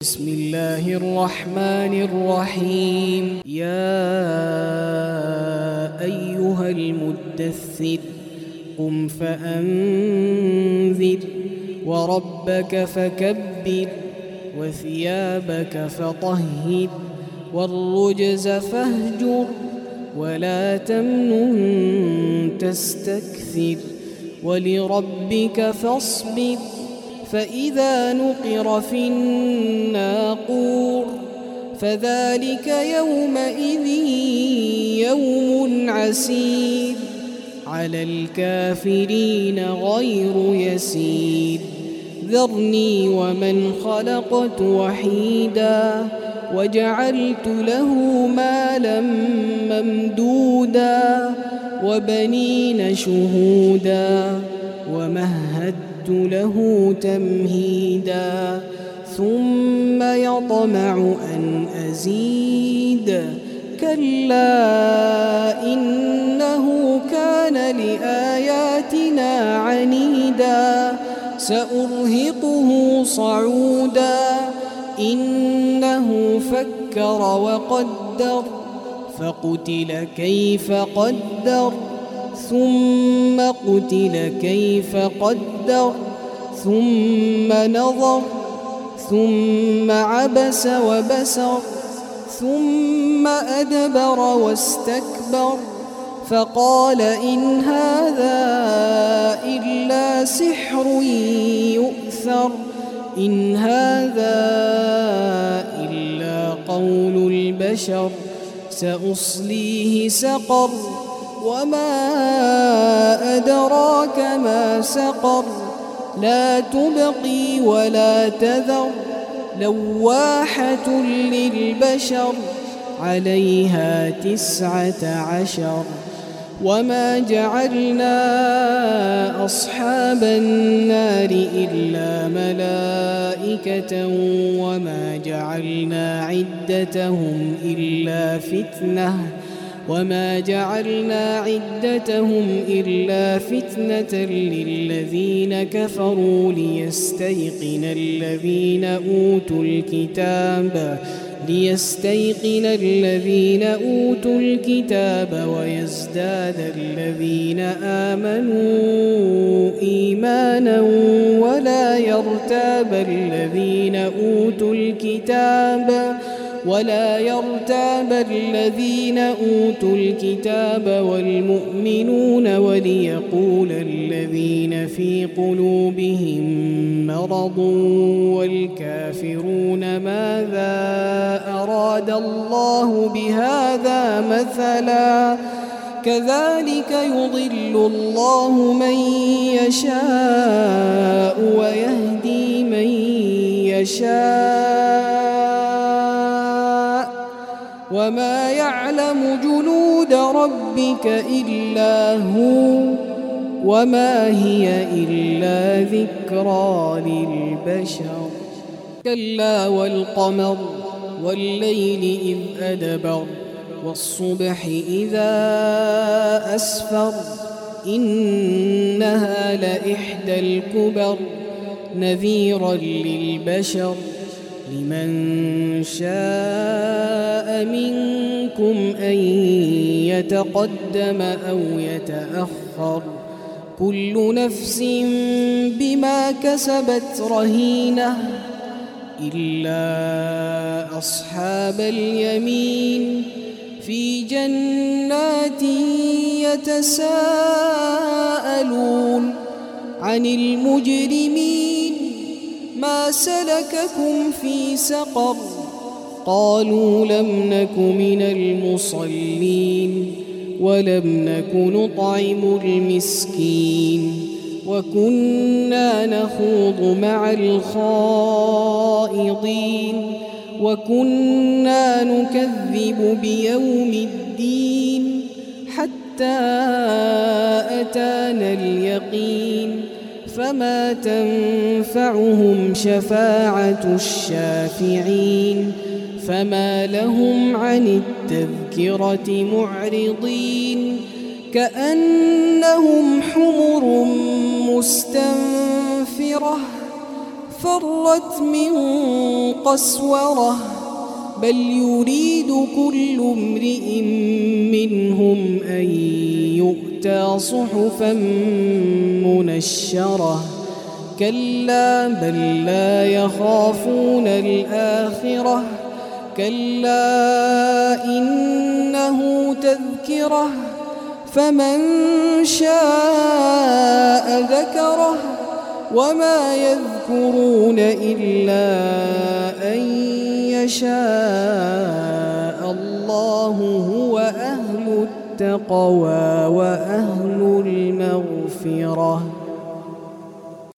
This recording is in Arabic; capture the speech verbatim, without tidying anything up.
بسم الله الرحمن الرحيم. يا أيها المدثر قم فأنذر وربك فكبر وثيابك فطهر والرجز فاهجر ولا تمنن تستكثر ولربك فاصبر فإذا نقر في الناقور فذلك يومئذ يوم عسير على الكافرين غير يسير. ذرني ومن خلقت وحيدا وجعلت له مالا ممدودا وبنين شهودا ومهدت له تمهيدا ثم يطمع أن أزيد كلا إنه كان لآياتنا عنيدا سأرهقه صعودا إنه فكر وقدر فقتل كيف قدر ثم قتل كيف قدر ثم نظر ثم عبس وبسر ثم أدبر واستكبر فقال إن هذا إلا سحر يؤثر إن هذا إلا قول البشر سأصليه سقر وما أدراك ما سقر لا تبقي ولا تذر لواحة للبشر عليها تسعة عشر. وما جعلنا أصحاب النار إلا ملائكة وما جعلنا عدتهم إلا فتنة وما جعلنا عدتهم إلا فتنة للذين كفروا ليستيقن الذين أوتوا الكتاب ليستيقن الذين أوتوا الكتاب ويزداد الذين آمنوا إيمانا ولا يرتاب الذين أوتوا الكتاب ولا يرتاب الذين أوتوا الكتاب والمؤمنون وليقول الذين في قلوبهم مرض والكافرون ماذا أراد الله بهذا مثلا كذلك يضل الله من يشاء ويهدي من يشاء وما يعلم جنود ربك إلا هو وما هي إلا ذكرى للبشر. كلا والقمر والليل إذ أدبر والصبح إذا أسفر إنها لإحدى الكبر نذيرا للبشر لمن شاء منكم أن يتقدم أو يتأخر كل نفس بما كسبت رهينة إلا أصحاب اليمين في جنات يتساءلون عن المجرمين ما سلككم في سقر قالوا لم نك من المصلين ولم نك نطعم المسكين وكنا نخوض مع الخائضين وكنا نكذب بيوم الدين حتى أتانا اليقين فما تنفعهم شفاعة الشافعين فما لهم عن التذكرة معرضين كأنهم حمر مستنفرة فرت من قسورة بل يريد كل امرئ منهم أن يؤتى صحفا منشرة كلا بل لا يخافون الآخرة كلا إنه تذكرة فمن شاء ذكره وما يذكرون إلا أن يشاء الله هو أهل التقوى وأهل المغفرة.